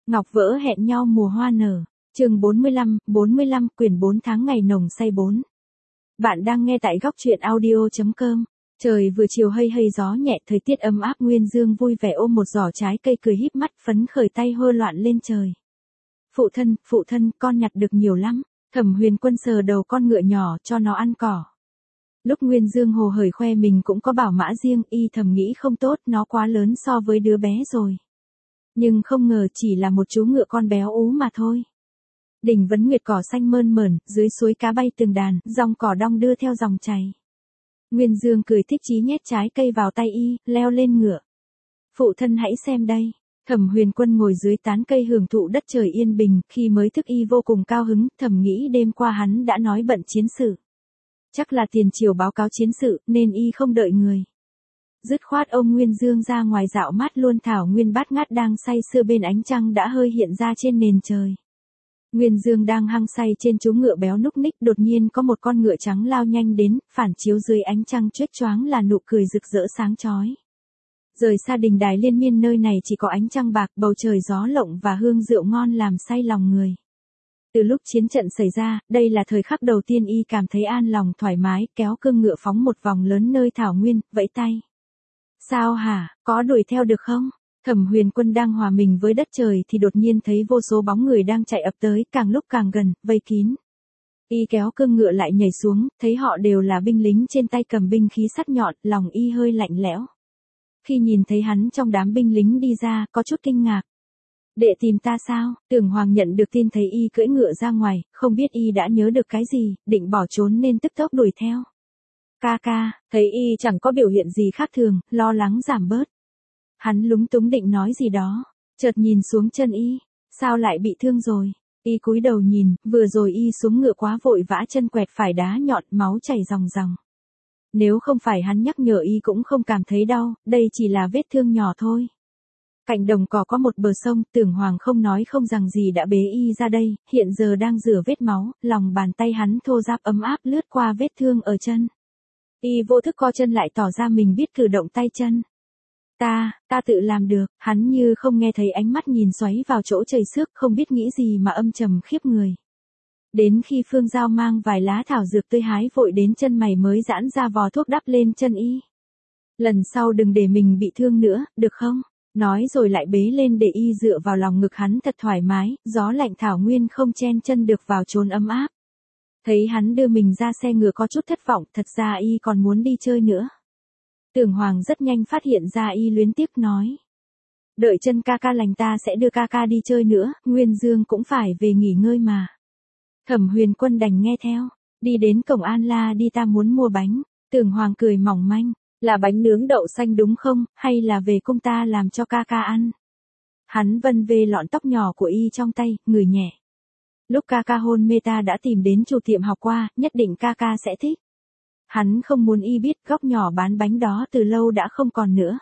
Ngọc vỡ hẹn nhau mùa hoa nở. Chương 45, quyển 4 tháng ngày nồng say 4. Bạn đang nghe tại góc truyện audio.com. Trời vừa chiều hây hây gió nhẹ, thời tiết ấm áp. Nguyên Dương vui vẻ ôm một giỏ trái cây cười híp mắt phấn khởi tay hơ loạn lên trời. Phụ thân, con nhặt được nhiều lắm. Thẩm Huyền Quân sờ đầu con ngựa nhỏ cho nó ăn cỏ. Lúc Nguyên Dương hồ hởi khoe mình cũng có bảo mã riêng, y thầm nghĩ không tốt, nó quá lớn so với đứa bé rồi. Nhưng không ngờ chỉ là một chú ngựa con béo ú mà thôi. Đỉnh vấn nguyệt cỏ xanh mơn mởn, dưới suối cá bay từng đàn, dòng cỏ đong đưa theo dòng chảy. Nguyên Dương cười thích chí nhét trái cây vào tay y, leo lên ngựa. Phụ thân hãy xem đây. Thẩm Huyền Quân ngồi dưới tán cây hưởng thụ đất trời yên bình, khi mới thức y vô cùng cao hứng, thầm nghĩ đêm qua hắn đã nói bận chiến sự. Chắc là tiền triều báo cáo chiến sự, nên y không đợi người. Dứt khoát ông Nguyên Dương ra ngoài dạo mát luôn. Thảo nguyên bát ngát đang say sưa bên ánh trăng đã hơi hiện ra trên nền trời. Nguyên Dương đang hăng say trên chú ngựa béo núc ních, đột nhiên có một con ngựa trắng lao nhanh đến, phản chiếu dưới ánh trăng chóe choáng là nụ cười rực rỡ sáng chói. Rời xa đình đài liên miên, nơi này chỉ có ánh trăng bạc, bầu trời gió lộng và hương rượu ngon làm say lòng người. Từ lúc chiến trận xảy ra, đây là thời khắc đầu tiên y cảm thấy an lòng thoải mái, kéo cương ngựa phóng một vòng lớn nơi thảo nguyên, vẫy tay. Sao hả, có đuổi theo được không? Thẩm Huyền Quân đang hòa mình với đất trời thì đột nhiên thấy vô số bóng người đang chạy ập tới, càng lúc càng gần, vây kín. Y kéo cương ngựa lại nhảy xuống, thấy họ đều là binh lính trên tay cầm binh khí sắc nhọn, lòng y hơi lạnh lẽo. Khi nhìn thấy hắn trong đám binh lính đi ra, có chút kinh ngạc. Đệ tìm ta sao? Tưởng Hoàng nhận được tin thấy y cưỡi ngựa ra ngoài, không biết y đã nhớ được cái gì, định bỏ trốn nên tức tốc đuổi theo. Ca, thấy y chẳng có biểu hiện gì khác thường, lo lắng giảm bớt. Hắn lúng túng định nói gì đó, chợt nhìn xuống chân y, sao lại bị thương rồi? Y cúi đầu nhìn, vừa rồi y xuống ngựa quá vội vã, chân quẹt phải đá nhọn, máu chảy ròng ròng. Nếu không phải hắn nhắc nhở y cũng không cảm thấy đau, đây chỉ là vết thương nhỏ thôi. Cạnh đồng cỏ có một bờ sông, Tưởng Hoàng không nói không rằng gì đã bế y ra đây, hiện giờ đang rửa vết máu, lòng bàn tay hắn thô ráp ấm áp lướt qua vết thương ở chân. Y vô thức co chân lại tỏ ra mình biết cử động tay chân. Ta tự làm được. Hắn như không nghe thấy ánh mắt nhìn xoáy vào chỗ trời xước, không biết nghĩ gì mà âm trầm khiếp người. Đến khi Phương Giao mang vài lá thảo dược tươi hái vội đến chân mày mới giãn ra vò thuốc đắp lên chân y. Lần sau đừng để mình bị thương nữa, được không? Nói rồi lại bế lên để y dựa vào lòng ngực hắn thật thoải mái, gió lạnh thảo nguyên không chen chân được vào chốn ấm áp. Thấy hắn đưa mình ra xe ngựa có chút thất vọng, thật ra y còn muốn đi chơi nữa. Tưởng Hoàng rất nhanh phát hiện ra y luyến tiếc nói. Đợi chân ca lành ta sẽ đưa ca đi chơi nữa, Nguyên Dương cũng phải về nghỉ ngơi mà. Thẩm Huyền Quân đành nghe theo, đi đến cổng An La đi, ta muốn mua bánh. Tưởng Hoàng cười mỏng manh, là bánh nướng đậu xanh đúng không, hay là về cung ta làm cho ca ăn? Hắn vân về lọn tóc nhỏ của y trong tay, ngửi nhẹ. Lúc ca hôn mê ta đã tìm đến chủ tiệm học qua, nhất định ca sẽ thích. Hắn không muốn y biết góc nhỏ bán bánh đó từ lâu đã không còn nữa.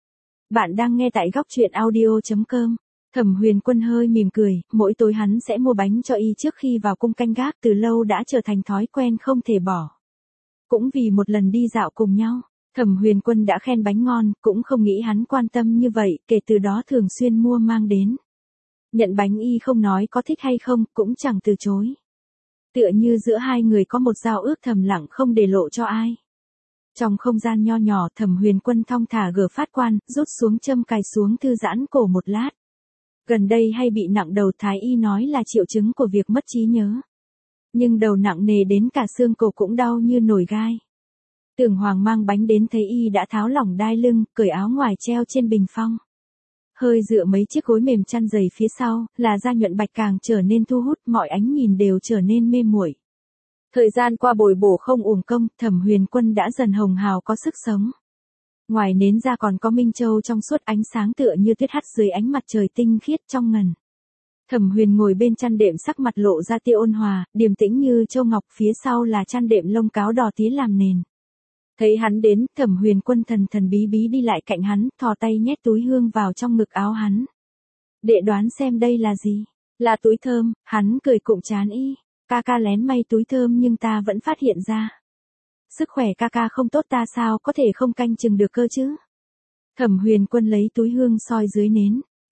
Bạn đang nghe tại góc truyện audio.com. Thẩm Huyền Quân hơi mỉm cười, mỗi tối hắn sẽ mua bánh cho y trước khi vào cung canh gác, từ lâu đã trở thành thói quen không thể bỏ. Cũng vì một lần đi dạo cùng nhau, Thẩm Huyền Quân đã khen bánh ngon, cũng không nghĩ hắn quan tâm như vậy, kể từ đó thường xuyên mua mang đến. Nhận bánh y không nói có thích hay không, cũng chẳng từ chối. Tựa như giữa hai người có một giao ước thầm lặng không để lộ cho ai. Trong không gian nho nhỏ, Thẩm Huyền Quân thong thả gỡ phát quan, rút xuống châm cài xuống thư giãn cổ một lát. Gần đây hay bị nặng đầu, thái y nói là triệu chứng của việc mất trí nhớ. Nhưng đầu nặng nề đến cả xương cổ cũng đau như nổi gai. Tưởng Hoàng mang bánh đến thấy y đã tháo lỏng đai lưng, cởi áo ngoài treo trên bình phong. Hơi dựa mấy chiếc gối mềm chăn dày phía sau, là da nhuận bạch càng trở nên thu hút, mọi ánh nhìn đều trở nên mê muội. Thời gian qua bồi bổ không uổng công, Thẩm Huyền Quân đã dần hồng hào có sức sống. Ngoài nến ra còn có minh châu trong suốt ánh sáng tựa như tuyết hắt dưới ánh mặt trời tinh khiết trong ngần. Thẩm Huyền ngồi bên chăn đệm, sắc mặt lộ ra tia ôn hòa, điềm tĩnh như châu ngọc, phía sau là chăn đệm lông cáo đỏ tía làm nền. Thấy hắn đến, Thẩm Huyền Quân thần bí bí đi lại cạnh hắn, thò tay nhét túi hương vào trong ngực áo hắn. Đệ đoán xem đây là gì? Là túi thơm. Hắn cười cụm chán y. Ca lén may túi thơm nhưng ta vẫn phát hiện ra. Sức khỏe ca không tốt, ta sao có thể không canh chừng được cơ chứ? Thẩm Huyền Quân lấy túi hương soi dưới nến,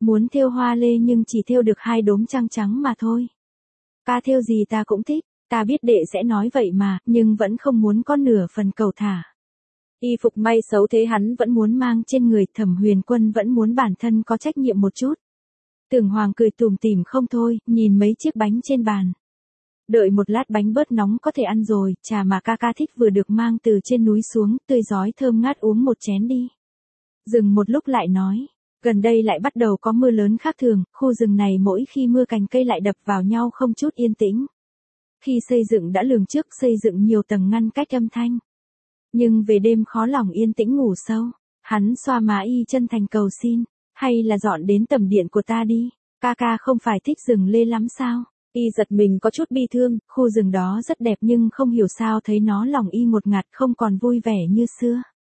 Muốn thêu hoa lê nhưng chỉ thêu được 2 đốm trăng trắng mà thôi. Ca thêu gì ta cũng thích, ta biết đệ sẽ nói vậy mà, nhưng vẫn không muốn có nửa phần cầu thả. Y phục may xấu thế hắn vẫn muốn mang trên người, Thẩm Huyền Quân vẫn muốn bản thân có trách nhiệm một chút. Tưởng Hoàng cười tủm tỉm không thôi, nhìn mấy chiếc bánh trên bàn. Đợi một lát bánh bớt nóng có thể ăn rồi, trà mà ca ca thích vừa được mang từ trên núi xuống, tươi rói thơm ngát, uống một chén đi. Dừng một lúc lại nói, gần đây lại bắt đầu có mưa lớn khác thường, khu rừng này mỗi khi mưa cành cây lại đập vào nhau không chút yên tĩnh. Khi xây dựng đã lường trước xây dựng nhiều tầng ngăn cách âm thanh. Nhưng về đêm khó lòng yên tĩnh ngủ sâu, hắn xoa má y chân thành cầu xin, hay là dọn đến tầm điện của ta đi, ca ca không phải thích rừng lê lắm sao? Y giật mình có chút bi thương, khu rừng đó rất đẹp nhưng không hiểu sao thấy nó lòng y ngột ngạt không còn vui vẻ như xưa.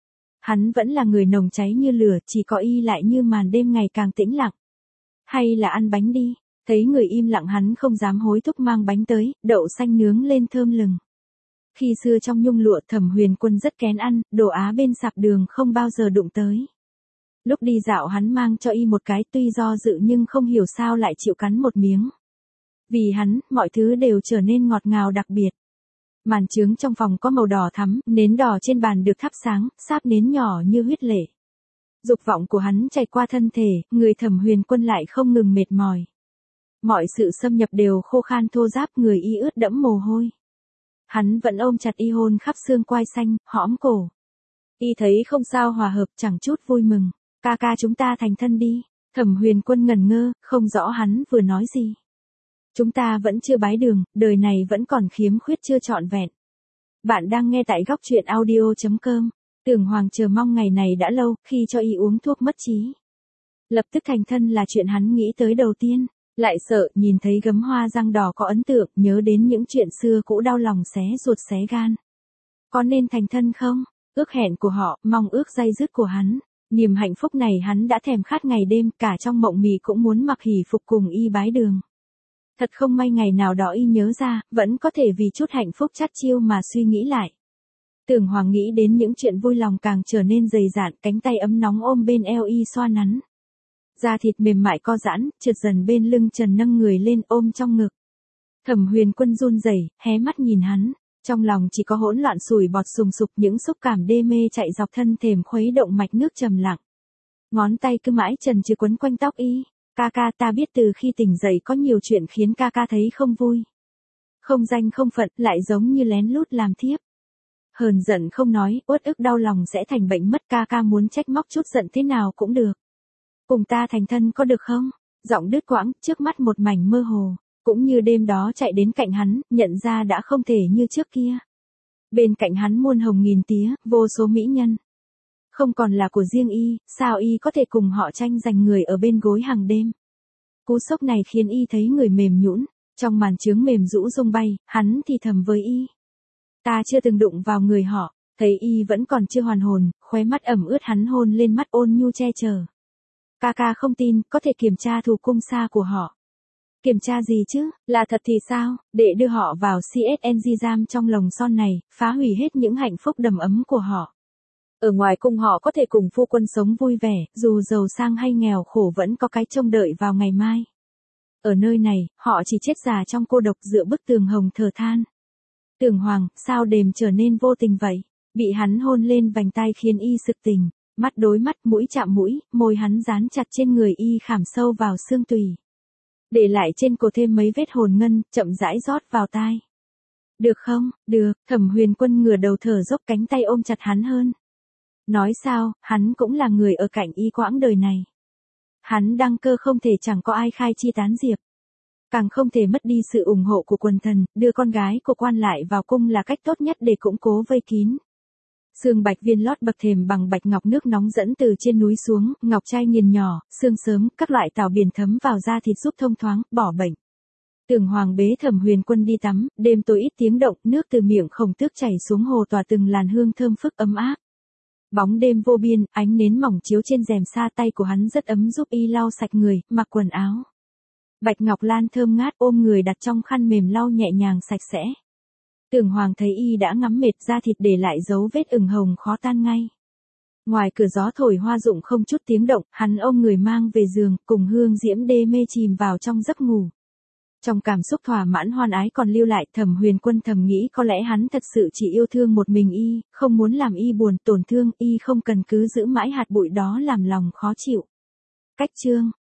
Hắn vẫn là người nồng cháy như lửa, chỉ có y lại như màn đêm ngày càng tĩnh lặng. Hay là ăn bánh đi, thấy người im lặng hắn không dám hối thúc mang bánh tới, đậu xanh nướng lên thơm lừng. Khi xưa trong nhung lụa Thẩm Huyền Quân rất kén ăn, đồ Á bên sạp đường không bao giờ đụng tới. Lúc đi dạo hắn mang cho y một cái, tuy do dự nhưng không hiểu sao lại chịu cắn một miếng. Vì hắn, mọi thứ đều trở nên ngọt ngào đặc biệt. Màn chướng trong phòng có màu đỏ thắm, nến đỏ trên bàn được thắp sáng, sáp nến nhỏ như huyết lệ. Dục vọng của hắn chảy qua thân thể, người Thẩm Huyền Quân lại không ngừng mệt mỏi. Mọi sự xâm nhập đều khô khan thô ráp, người y ướt đẫm mồ hôi. Hắn vẫn ôm chặt y hôn khắp xương quai xanh, hõm cổ. Y thấy không sao hòa hợp, chẳng chút vui mừng. Ca ca chúng ta thành thân đi. Thẩm Huyền Quân ngẩn ngơ, không rõ hắn vừa nói gì. Chúng ta vẫn chưa bái đường, đời này vẫn còn khiếm khuyết chưa trọn vẹn. Bạn đang nghe tại góc truyện audio.com. Tưởng Hoàng chờ mong ngày này đã lâu, khi cho y uống thuốc mất trí. Lập tức thành thân là chuyện hắn nghĩ tới đầu tiên. Lại sợ, nhìn thấy gấm hoa răng đỏ có ấn tượng, nhớ đến những chuyện xưa cũ đau lòng xé ruột xé gan. Có nên thành thân không? Ước hẹn của họ, mong ước day dứt của hắn. Niềm hạnh phúc này hắn đã thèm khát ngày đêm, cả trong mộng mị cũng muốn mặc hỷ phục cùng y bái đường. Thật không may ngày nào đó y nhớ ra, vẫn có thể vì chút hạnh phúc chát chiêu mà suy nghĩ lại. Tưởng Hoàng nghĩ đến những chuyện vui lòng càng trở nên dày dạn, cánh tay ấm nóng ôm bên eo y xoa nắn. Da thịt mềm mại co giãn, trượt dần bên lưng trần nâng người lên ôm trong ngực. Thẩm Huyền Quân run rẩy, hé mắt nhìn hắn, trong lòng chỉ có hỗn loạn sủi bọt sùng sục, những xúc cảm đê mê chạy dọc thân thềm khuấy động mạch nước trầm lặng. Ngón tay cứ mãi trần trừ quấn quanh tóc y, ca ca ta biết từ khi tỉnh dậy có nhiều chuyện khiến ca ca thấy không vui. Không danh không phận, lại giống như lén lút làm thiếp. Hờn giận không nói, uất ức đau lòng sẽ thành bệnh mất, ca ca muốn trách móc chút giận thế nào cũng được. Cùng ta thành thân có được không? Giọng đứt quãng, trước mắt một mảnh mơ hồ, cũng như đêm đó chạy đến cạnh hắn, nhận ra đã không thể như trước kia. Bên cạnh hắn muôn hồng nghìn tía, vô số mỹ nhân. Không còn là của riêng y, sao y có thể cùng họ tranh giành người ở bên gối hàng đêm. Cú sốc này khiến y thấy người mềm nhũn, trong màn chướng mềm rũ rung bay, hắn thì thầm với y. Ta chưa từng đụng vào người họ, thấy y vẫn còn chưa hoàn hồn, khóe mắt ẩm ướt hắn hôn lên mắt ôn nhu che chở. Ca ca không tin, có thể kiểm tra thủ cung xa của họ. Kiểm tra gì chứ, là thật thì sao, để đưa họ vào CSNG giam trong lồng son này, phá hủy hết những hạnh phúc đầm ấm của họ. Ở ngoài cung họ có thể cùng phu quân sống vui vẻ, dù giàu sang hay nghèo khổ vẫn có cái trông đợi vào ngày mai. Ở nơi này, họ chỉ chết già trong cô độc dựa bức tường hồng thở than. Tưởng Hoàng, sao đêm trở nên vô tình vậy? Bị hắn hôn lên vành tai khiến y sực tỉnh. Mắt đối mắt, mũi chạm mũi, môi hắn dán chặt trên người y khảm sâu vào xương tùy. Để lại trên cổ thêm mấy vết hồn ngân, chậm rãi rót vào tai. Được không? Được, Thẩm Huyền Quân ngửa đầu thở dốc, cánh tay ôm chặt hắn hơn. Nói sao, hắn cũng là người ở cạnh y quãng đời này. Hắn đăng cơ không thể chẳng có ai khai chi tán diệp. Càng không thể mất đi sự ủng hộ của quần thần, đưa con gái của quan lại vào cung là cách tốt nhất để củng cố vây kín. Sương bạch viên lót bậc thềm bằng bạch ngọc, nước nóng dẫn từ trên núi xuống, ngọc trai nghiền nhỏ, sương sớm, các loại tảo biển thấm vào da thịt giúp thông thoáng, bỏ bệnh. Tưởng Hoàng bế Thẩm Huyền Quân đi tắm, đêm tối ít tiếng động, nước từ miệng khổng tước chảy xuống hồ tỏa từng làn hương thơm phức ấm áp. Bóng đêm vô biên, ánh nến mỏng chiếu trên rèm sa, tay của hắn rất ấm giúp y lau sạch người, mặc quần áo. Bạch ngọc lan thơm ngát ôm người đặt trong khăn mềm lau nhẹ nhàng sạch sẽ. Tưởng Hoàng thấy y đã ngắm mệt, da thịt để lại dấu vết ửng hồng khó tan ngay. Ngoài cửa gió thổi hoa rụng không chút tiếng động, hắn ôm người mang về giường, cùng Hương Diễm đê mê chìm vào trong giấc ngủ. Trong cảm xúc thỏa mãn hoan ái còn lưu lại, Thẩm Huyền Quân thầm nghĩ có lẽ hắn thật sự chỉ yêu thương một mình y, không muốn làm y buồn tổn thương, y không cần cứ giữ mãi hạt bụi đó làm lòng khó chịu. Cách chương